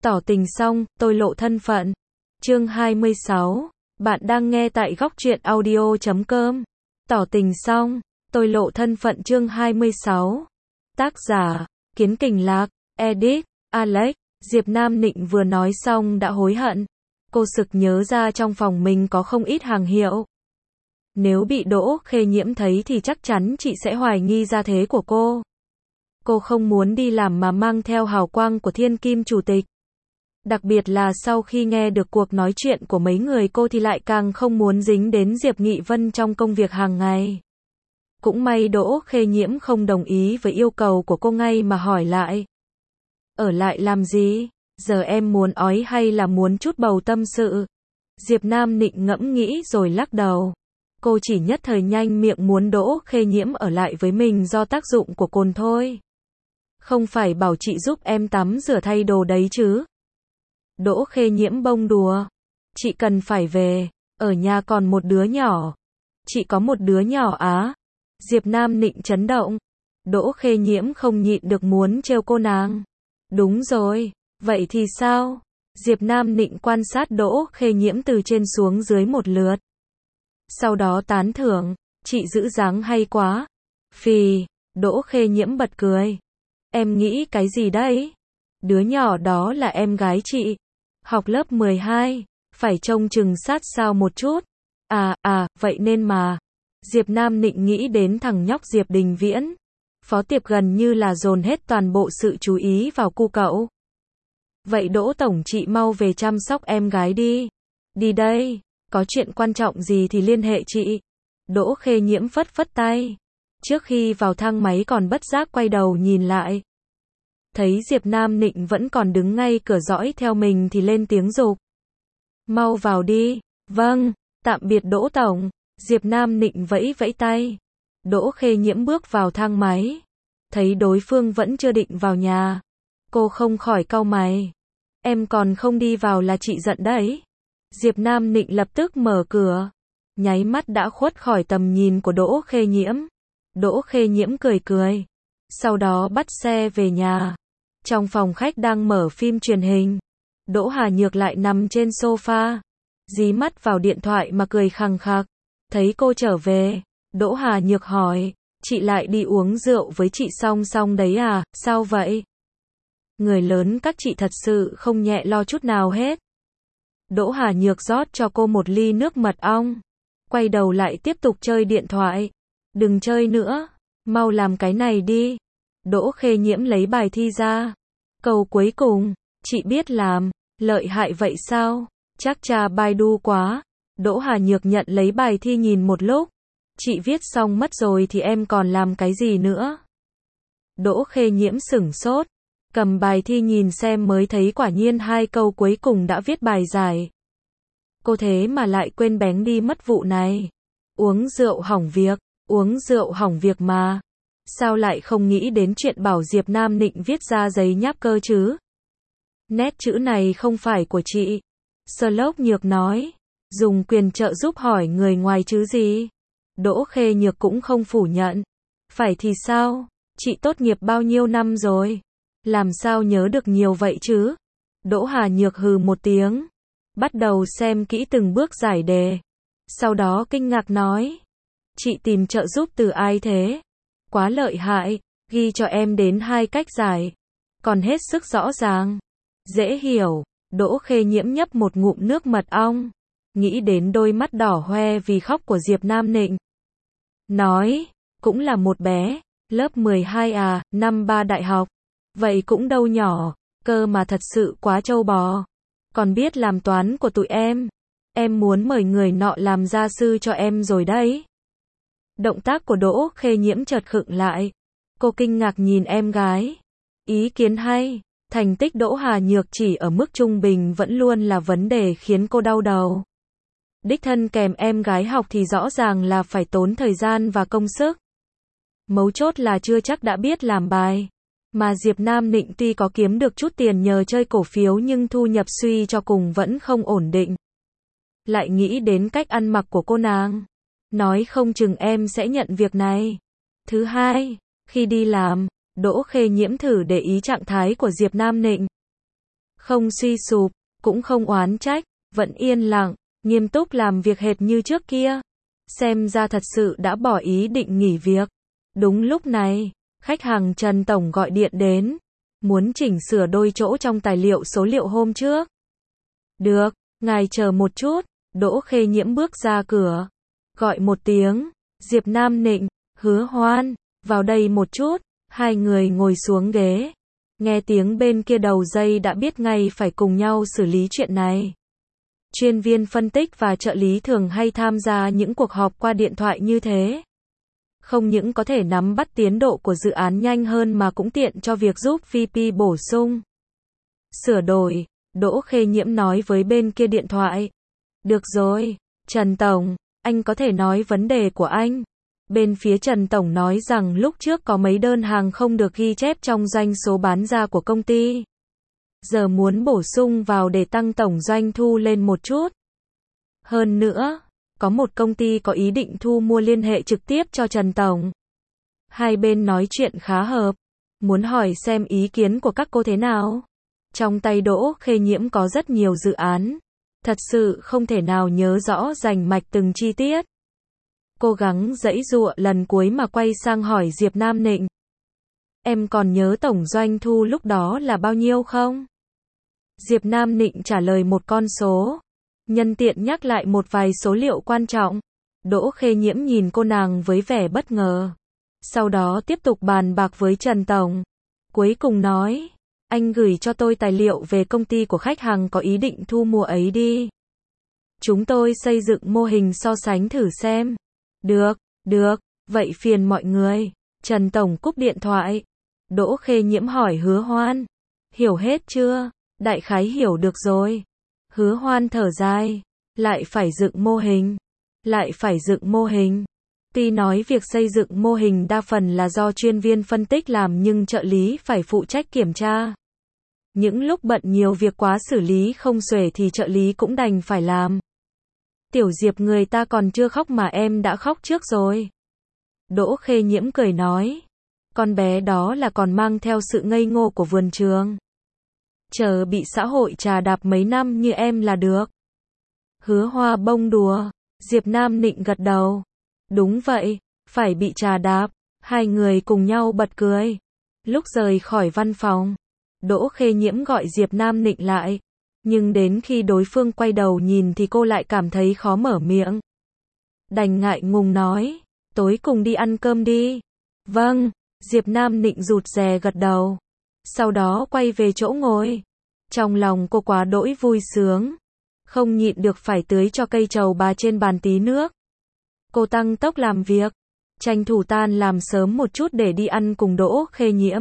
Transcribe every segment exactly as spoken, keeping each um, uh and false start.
Tỏ tình xong, tôi lộ thân phận. Chương hai mươi sáu. Bạn đang nghe tại góc truyện audio chấm com. Tỏ tình xong, tôi lộ thân phận chương hai mươi sáu. Tác giả, Kiến Kình Lạc, edit, Alex. Diệp Nam Nịnh vừa nói xong đã hối hận. Cô sực nhớ ra trong phòng mình có không ít hàng hiệu. Nếu bị Đỗ Khê Nhiễm thấy thì chắc chắn chị sẽ hoài nghi gia thế của cô. Cô không muốn đi làm mà mang theo hào quang của Thiên Kim Chủ tịch. Đặc biệt là sau khi nghe được cuộc nói chuyện của mấy người cô thì lại càng không muốn dính đến Diệp Nghị Vân trong công việc hàng ngày. Cũng may Đỗ Khê Nhiễm không đồng ý với yêu cầu của cô ngay mà hỏi lại. Ở lại làm gì? Giờ em muốn ói hay là muốn chút bầu tâm sự? Diệp Nam Nịnh ngẫm nghĩ rồi lắc đầu. Cô chỉ nhất thời nhanh miệng muốn Đỗ Khê Nhiễm ở lại với mình do tác dụng của cồn thôi. Không phải bảo chị giúp em tắm rửa thay đồ đấy chứ? Đỗ Khê Nhiễm bông đùa. Chị cần phải về, ở nhà còn một đứa nhỏ. Chị có một đứa nhỏ á? Diệp Nam Nịnh chấn động. Đỗ Khê Nhiễm không nhịn được muốn trêu cô nàng. Đúng rồi, vậy thì sao? Diệp Nam Nịnh quan sát Đỗ Khê Nhiễm từ trên xuống dưới một lượt. Sau đó tán thưởng, chị giữ dáng hay quá. Phì, Đỗ Khê Nhiễm bật cười. Em nghĩ cái gì đấy? Đứa nhỏ đó là em gái chị. Học lớp mười hai, phải trông chừng sát sao một chút. À, à, vậy nên mà. Diệp Nam Nịnh nghĩ đến thằng nhóc Diệp Đình Viễn. Phó Tiệp gần như là dồn hết toàn bộ sự chú ý vào cu cậu. Vậy Đỗ Tổng chị mau về chăm sóc em gái đi. Đi đây, có chuyện quan trọng gì thì liên hệ chị. Đỗ Khê Nhiễm phất phất tay. Trước khi vào thang máy còn bất giác quay đầu nhìn lại. Thấy Diệp Nam Nịnh vẫn còn đứng ngay cửa dõi theo mình thì lên tiếng giục. Mau vào đi. Vâng, tạm biệt Đỗ Tổng. Diệp Nam Nịnh vẫy vẫy tay. Đỗ Khê Nhiễm bước vào thang máy. Thấy đối phương vẫn chưa định vào nhà. Cô không khỏi cau mày. Em còn không đi vào là chị giận đấy. Diệp Nam Nịnh lập tức mở cửa. Nháy mắt đã khuất khỏi tầm nhìn của Đỗ Khê Nhiễm. Đỗ Khê Nhiễm cười cười. Sau đó bắt xe về nhà. Trong phòng khách đang mở phim truyền hình. Đỗ Hà Nhược lại nằm trên sofa. Dí mắt vào điện thoại mà cười khằng khặc. Thấy cô trở về. Đỗ Hà Nhược hỏi. Chị lại đi uống rượu với chị Song Song đấy à, sao vậy? Người lớn các chị thật sự không nhẹ lo chút nào hết. Đỗ Hà Nhược rót cho cô một ly nước mật ong. Quay đầu lại tiếp tục chơi điện thoại. Đừng chơi nữa. Mau làm cái này đi. Đỗ Khê Nhiễm lấy bài thi ra. Câu cuối cùng. Chị biết làm. Lợi hại vậy sao? Chắc cha Baidu quá. Đỗ Hà Nhược nhận lấy bài thi nhìn một lúc. Chị viết xong mất rồi thì em còn làm cái gì nữa? Đỗ Khê Nhiễm sửng sốt. Cầm bài thi nhìn xem mới thấy quả nhiên hai câu cuối cùng đã viết bài giải. Cô thế mà lại quên bén đi mất vụ này. Uống rượu hỏng việc. Uống rượu hỏng việc mà. Sao lại không nghĩ đến chuyện bảo Diệp Nam Nịnh viết ra giấy nháp cơ chứ? Nét chữ này không phải của chị. Slope Nhược nói. Dùng quyền trợ giúp hỏi người ngoài chứ gì? Đỗ Khê Nhược cũng không phủ nhận. Phải thì sao? Chị tốt nghiệp bao nhiêu năm rồi? Làm sao nhớ được nhiều vậy chứ? Đỗ Hà Nhược hừ một tiếng. Bắt đầu xem kỹ từng bước giải đề. Sau đó kinh ngạc nói. Chị tìm trợ giúp từ ai thế? Quá lợi hại, ghi cho em đến hai cách giải. Còn hết sức rõ ràng. Dễ hiểu. Đỗ Khê Nhiễm nhấp một ngụm nước mật ong. Nghĩ đến đôi mắt đỏ hoe vì khóc của Diệp Nam Nịnh. Nói, cũng là một bé, lớp mười hai à, năm ba đại học. Vậy cũng đâu nhỏ, cơ mà thật sự quá trâu bò. Còn biết làm toán của tụi em. Em muốn mời người nọ làm gia sư cho em rồi đấy. Động tác của Đỗ Khê Nhiễm chợt khựng lại. Cô kinh ngạc nhìn em gái. Ý kiến hay, thành tích Đỗ Hà Nhược chỉ ở mức trung bình vẫn luôn là vấn đề khiến cô đau đầu. Đích thân kèm em gái học thì rõ ràng là phải tốn thời gian và công sức. Mấu chốt là chưa chắc đã biết làm bài. Mà Diệp Nam Nịnh tuy có kiếm được chút tiền nhờ chơi cổ phiếu nhưng thu nhập suy cho cùng vẫn không ổn định. Lại nghĩ đến cách ăn mặc của cô nàng. Nói không chừng em sẽ nhận việc này. Thứ hai, khi đi làm, Đỗ Khê Nhiễm thử để ý trạng thái của Diệp Nam Nịnh. Không suy sụp, cũng không oán trách, vẫn yên lặng, nghiêm túc làm việc hệt như trước kia. Xem ra thật sự đã bỏ ý định nghỉ việc. Đúng lúc này, khách hàng Trần Tổng gọi điện đến, muốn chỉnh sửa đôi chỗ trong tài liệu số liệu hôm trước. Được, ngài chờ một chút. Đỗ Khê Nhiễm bước ra cửa, gọi một tiếng, Diệp Nam Nịnh, Hứa Hoan, vào đây một chút. Hai người ngồi xuống ghế. Nghe tiếng bên kia đầu dây đã biết ngay phải cùng nhau xử lý chuyện này. Chuyên viên phân tích và trợ lý thường hay tham gia những cuộc họp qua điện thoại như thế. Không những có thể nắm bắt tiến độ của dự án nhanh hơn mà cũng tiện cho việc giúp vê pê bổ sung, sửa đổi. Đỗ Khê Nhiễm nói với bên kia điện thoại. Được rồi, Trần Tổng, anh có thể nói vấn đề của anh. Bên phía Trần Tổng nói rằng lúc trước có mấy đơn hàng không được ghi chép trong doanh số bán ra của công ty. Giờ muốn bổ sung vào để tăng tổng doanh thu lên một chút. Hơn nữa, có một công ty có ý định thu mua liên hệ trực tiếp cho Trần Tổng. Hai bên nói chuyện khá hợp. Muốn hỏi xem ý kiến của các cô thế nào? Trong tay Đỗ Khê Nhiễm có rất nhiều dự án. Thật sự không thể nào nhớ rõ rành mạch từng chi tiết. Cố gắng giãy giụa lần cuối mà quay sang hỏi Diệp Nam Nịnh. Em còn nhớ tổng doanh thu lúc đó là bao nhiêu không? Diệp Nam Nịnh trả lời một con số. Nhân tiện nhắc lại một vài số liệu quan trọng. Đỗ Khê Nhiễm nhìn cô nàng với vẻ bất ngờ. Sau đó tiếp tục bàn bạc với Trần Tổng. Cuối cùng nói, anh gửi cho tôi tài liệu về công ty của khách hàng có ý định thu mua ấy đi. Chúng tôi xây dựng mô hình so sánh thử xem. Được, được, vậy phiền mọi người. Trần Tổng cúp điện thoại. Đỗ Khê Nhiễm hỏi Hứa Hoan. Hiểu hết chưa? Đại khái hiểu được rồi. Hứa Hoan thở dài. Lại phải dựng mô hình. Lại phải dựng mô hình. Tuy nói việc xây dựng mô hình đa phần là do chuyên viên phân tích làm nhưng trợ lý phải phụ trách kiểm tra. Những lúc bận nhiều việc quá xử lý không xuể thì trợ lý cũng đành phải làm. Tiểu Diệp người ta còn chưa khóc mà em đã khóc trước rồi. Đỗ Khê Nhiễm cười nói. Con bé đó là còn mang theo sự ngây ngô của vườn trường. Chờ bị xã hội trà đạp mấy năm như em là được. Hứa Hoa bông đùa. Diệp Nam Nịnh gật đầu. Đúng vậy, phải bị trà đạp. Hai người cùng nhau bật cười. Lúc rời khỏi văn phòng, Đỗ Khê Nhiễm gọi Diệp Nam Nịnh lại. Nhưng đến khi đối phương quay đầu nhìn thì cô lại cảm thấy khó mở miệng. Đành ngại ngùng nói, tối cùng đi ăn cơm đi. Vâng, Diệp Nam Nịnh rụt rè gật đầu. Sau đó quay về chỗ ngồi. Trong lòng cô quá đỗi vui sướng. Không nhịn được phải tưới cho cây trầu bà trên bàn tí nước. Cô tăng tốc làm việc. Tranh thủ tan làm sớm một chút để đi ăn cùng Đỗ Khê Nhiễm.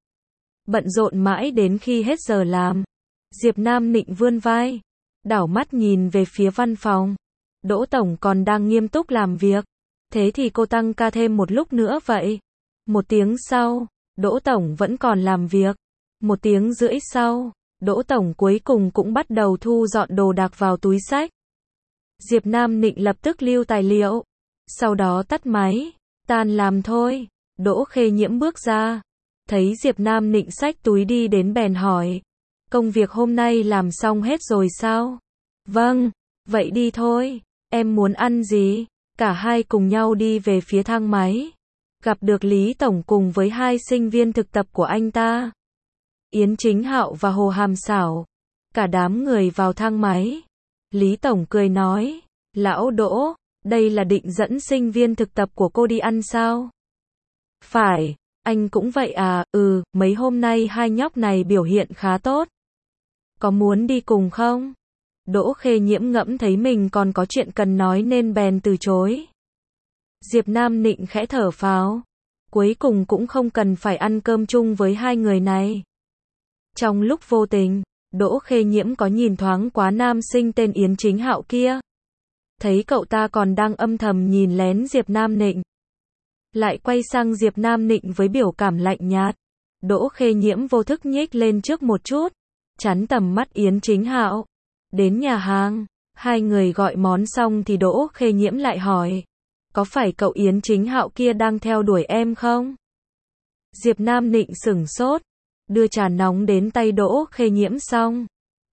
Bận rộn mãi đến khi hết giờ làm. Diệp Nam Nịnh vươn vai. Đảo mắt nhìn về phía văn phòng. Đỗ Tổng còn đang nghiêm túc làm việc. Thế thì cô tăng ca thêm một lúc nữa vậy. Một tiếng sau, Đỗ Tổng vẫn còn làm việc. Một tiếng rưỡi sau, Đỗ Tổng cuối cùng cũng bắt đầu thu dọn đồ đạc vào túi xách. Diệp Nam Nịnh lập tức lưu tài liệu. Sau đó tắt máy. Tan làm thôi. Đỗ Khê Nhiễm bước ra. Thấy Diệp Nam Nịnh xách túi đi đến bèn hỏi. Công việc hôm nay làm xong hết rồi sao? Vâng, vậy đi thôi. Em muốn ăn gì? Cả hai cùng nhau đi về phía thang máy. Gặp được Lý Tổng cùng với hai sinh viên thực tập của anh ta. Yến Chính Hạo và Hồ Hàm Xảo. Cả đám người vào thang máy. Lý Tổng cười nói. Lão Đỗ, đây là định dẫn sinh viên thực tập của cô đi ăn sao? Phải, anh cũng vậy à, ừ, mấy hôm nay hai nhóc này biểu hiện khá tốt. Có muốn đi cùng không? Đỗ Khê Nhiễm ngẫm thấy mình còn có chuyện cần nói nên bèn từ chối. Diệp Nam Nịnh khẽ thở phào. Cuối cùng cũng không cần phải ăn cơm chung với hai người này. Trong lúc vô tình, Đỗ Khê Nhiễm có nhìn thoáng quá nam sinh tên Yến Chính Hạo kia. Thấy cậu ta còn đang âm thầm nhìn lén Diệp Nam Nịnh. Lại quay sang Diệp Nam Nịnh với biểu cảm lạnh nhạt. Đỗ Khê Nhiễm vô thức nhích lên trước một chút. Chắn tầm mắt Yến Chính Hạo. Đến nhà hàng, hai người gọi món xong thì Đỗ Khê Nhiễm lại hỏi. Có phải cậu Yến Chính Hạo kia đang theo đuổi em không? Diệp Nam Nịnh sửng sốt. Đưa trà nóng đến tay Đỗ Khê Nhiễm xong.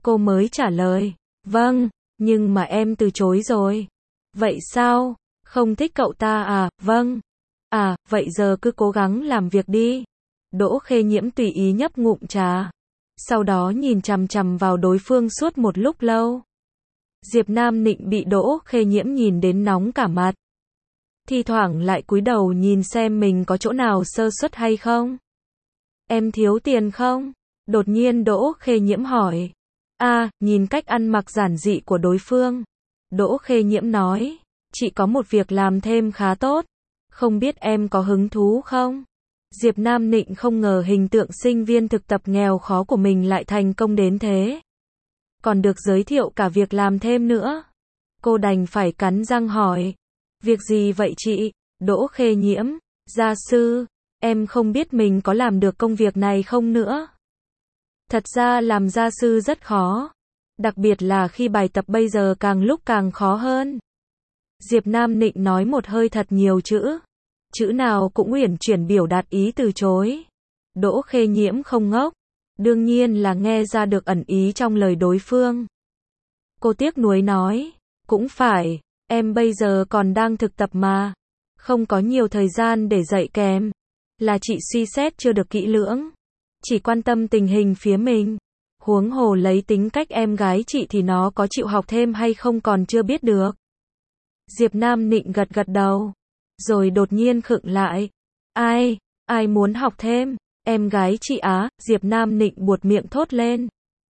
Cô mới trả lời, vâng, nhưng mà em từ chối rồi. Vậy sao? Không thích cậu ta à? Vâng. À, vậy giờ cứ cố gắng làm việc đi. Đỗ Khê Nhiễm tùy ý nhấp ngụm trà. Sau đó nhìn chằm chằm vào đối phương suốt một lúc lâu. Diệp Nam Nịnh bị Đỗ Khê Nhiễm nhìn đến nóng cả mặt. Thi thoảng lại cúi đầu nhìn xem mình có chỗ nào sơ suất hay không. Em thiếu tiền không? Đột nhiên Đỗ Khê Nhiễm hỏi. À, nhìn cách ăn mặc giản dị của đối phương. Đỗ Khê Nhiễm nói, chị có một việc làm thêm khá tốt. Không biết em có hứng thú không? Diệp Nam Nịnh không ngờ hình tượng sinh viên thực tập nghèo khó của mình lại thành công đến thế. Còn được giới thiệu cả việc làm thêm nữa. Cô đành phải cắn răng hỏi. Việc gì vậy chị? Đỗ Khê Nhiễm, gia sư, em không biết mình có làm được công việc này không nữa. Thật ra làm gia sư rất khó. Đặc biệt là khi bài tập bây giờ càng lúc càng khó hơn. Diệp Nam Nịnh nói một hơi thật nhiều chữ. Chữ nào cũng uyển chuyển biểu đạt ý từ chối. Đỗ Khê Nhiễm không ngốc. Đương nhiên là nghe ra được ẩn ý trong lời đối phương. Cô tiếc nuối nói. Cũng phải, em bây giờ còn đang thực tập mà. Không có nhiều thời gian để dạy kèm. Là chị suy xét chưa được kỹ lưỡng. Chỉ quan tâm tình hình phía mình. Huống hồ lấy tính cách em gái chị thì nó có chịu học thêm hay không còn chưa biết được. Diệp Nam Nịnh gật gật đầu. Rồi đột nhiên khựng lại. Ai, ai muốn học thêm? Em gái chị á, Diệp Nam Nịnh buột miệng thốt lên.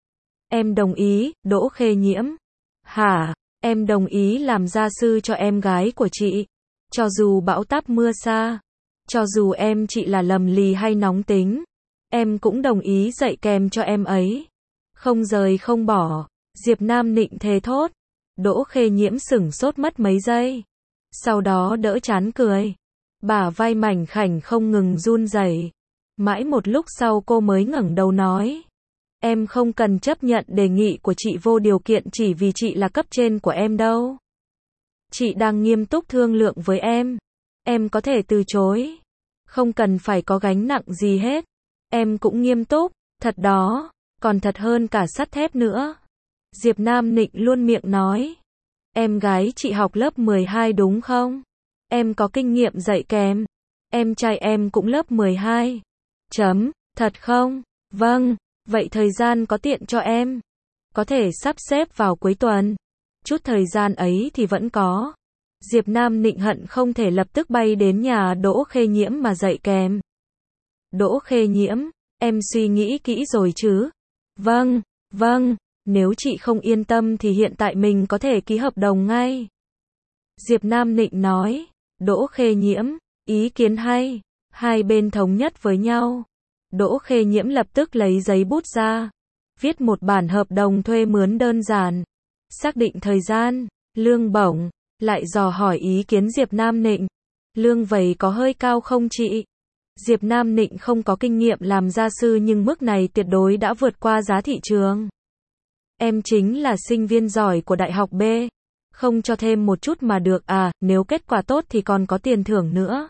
Em đồng ý, Đỗ Khê Nhiễm. Hả, em đồng ý làm gia sư cho em gái của chị. Cho dù bão táp mưa xa. Cho dù em chị là lầm lì hay nóng tính. Em cũng đồng ý dạy kèm cho em ấy. Không rời không bỏ. Diệp Nam Nịnh thề thốt. Đỗ Khê Nhiễm sửng sốt mất mấy giây. Sau đó đỡ chán cười. Bả vai mảnh khảnh không ngừng run rẩy. Mãi một lúc sau cô mới ngẩng đầu nói. Em không cần chấp nhận đề nghị của chị vô điều kiện chỉ vì chị là cấp trên của em đâu. Chị đang nghiêm túc thương lượng với em. Em có thể từ chối. Không cần phải có gánh nặng gì hết. Em cũng nghiêm túc, thật đó, còn thật hơn cả sắt thép nữa. Diệp Nam Nịnh luôn miệng nói. Em gái chị học lớp mười hai đúng không? Em có kinh nghiệm dạy kèm. Em trai em cũng lớp mười hai. Chấm, thật không? Vâng, vậy thời gian có tiện cho em? Có thể sắp xếp vào cuối tuần. Chút thời gian ấy thì vẫn có. Diệp Nam Nịnh hận không thể lập tức bay đến nhà Đỗ Khê Nhiễm mà dạy kèm. Đỗ Khê Nhiễm, em suy nghĩ kỹ rồi chứ? Vâng, vâng, nếu chị không yên tâm thì hiện tại mình có thể ký hợp đồng ngay. Diệp Nam Nịnh nói. Đỗ Khê Nhiễm, ý kiến hay. Hai bên thống nhất với nhau. Đỗ Khê Nhiễm lập tức lấy giấy bút ra. Viết một bản hợp đồng thuê mướn đơn giản. Xác định thời gian, lương bổng. Lại dò hỏi ý kiến Diệp Nam Nịnh. Lương vậy có hơi cao không chị? Diệp Nam Nịnh không có kinh nghiệm làm gia sư nhưng mức này tuyệt đối đã vượt qua giá thị trường. Em chính là sinh viên giỏi của Đại học B. Không cho thêm một chút mà được à, nếu kết quả tốt thì còn có tiền thưởng nữa.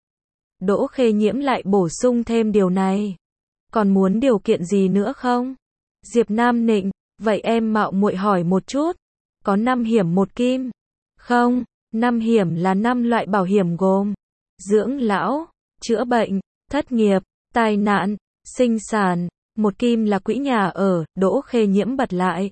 Đỗ Khê Nhiễm lại bổ sung thêm điều này. Còn muốn điều kiện gì nữa không? Diệp Nam Nịnh, vậy em mạo muội hỏi một chút. Có năm hiểm một kim? Không, năm hiểm là năm loại bảo hiểm gồm dưỡng lão, chữa bệnh, thất nghiệp, tai nạn, sinh sản. Một kim là quỹ nhà ở. Đỗ Khê Nhiễm bật lại.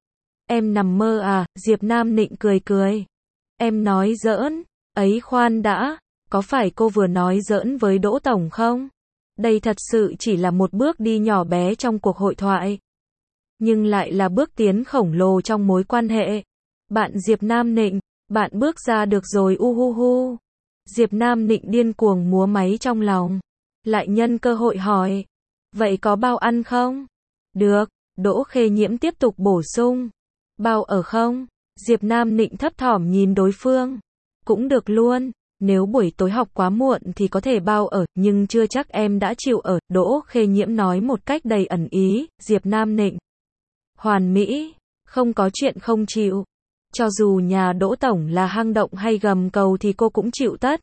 Em nằm mơ à? Diệp Nam Nịnh cười cười. Em nói giỡn. Ấy khoan đã, có phải cô vừa nói giỡn với Đỗ Tổng không? Đây thật sự chỉ là một bước đi nhỏ bé trong cuộc hội thoại. Nhưng lại là bước tiến khổng lồ trong mối quan hệ. Bạn Diệp Nam Nịnh, bạn bước ra được rồi u hu hu. Diệp Nam Nịnh điên cuồng múa máy trong lòng. Lại nhân cơ hội hỏi. Vậy có bao ăn không? Được, Đỗ Khê Nhiễm tiếp tục bổ sung. Bao ở không? Diệp Nam Nịnh thấp thỏm nhìn đối phương. Cũng được luôn, nếu buổi tối học quá muộn thì có thể bao ở, nhưng chưa chắc em đã chịu ở. Đỗ Khê Nhiễm nói một cách đầy ẩn ý. Diệp Nam Nịnh. Hoàn mỹ, không có chuyện không chịu. Cho dù nhà Đỗ Tổng là hang động hay gầm cầu thì cô cũng chịu tất.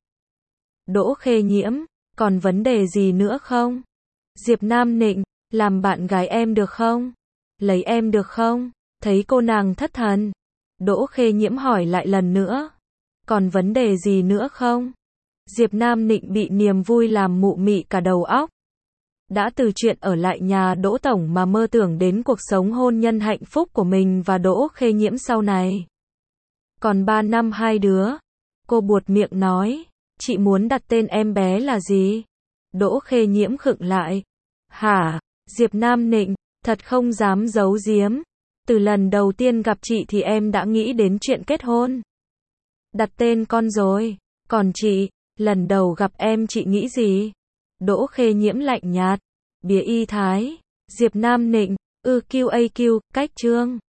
Đỗ Khê Nhiễm, còn vấn đề gì nữa không? Diệp Nam Nịnh, làm bạn gái em được không? Lấy em được không? Thấy cô nàng thất thần, Đỗ Khê Nhiễm hỏi lại lần nữa. Còn vấn đề gì nữa không? Diệp Nam Nịnh bị niềm vui làm mụ mị cả đầu óc. Đã từ chuyện ở lại nhà Đỗ Tổng mà mơ tưởng đến cuộc sống hôn nhân hạnh phúc của mình và Đỗ Khê Nhiễm sau này. Còn ba năm hai đứa. Cô buột miệng nói. Chị muốn đặt tên em bé là gì? Đỗ Khê Nhiễm khựng lại. Hả? Diệp Nam Nịnh, thật không dám giấu giếm. Từ lần đầu tiên gặp chị thì em đã nghĩ đến chuyện kết hôn. Đặt tên con rồi. Còn chị, lần đầu gặp em chị nghĩ gì? Đỗ Khê Nhiễm lạnh nhạt. Bía y thái. Diệp Nam Nịnh, ư quy a quy, cách chương.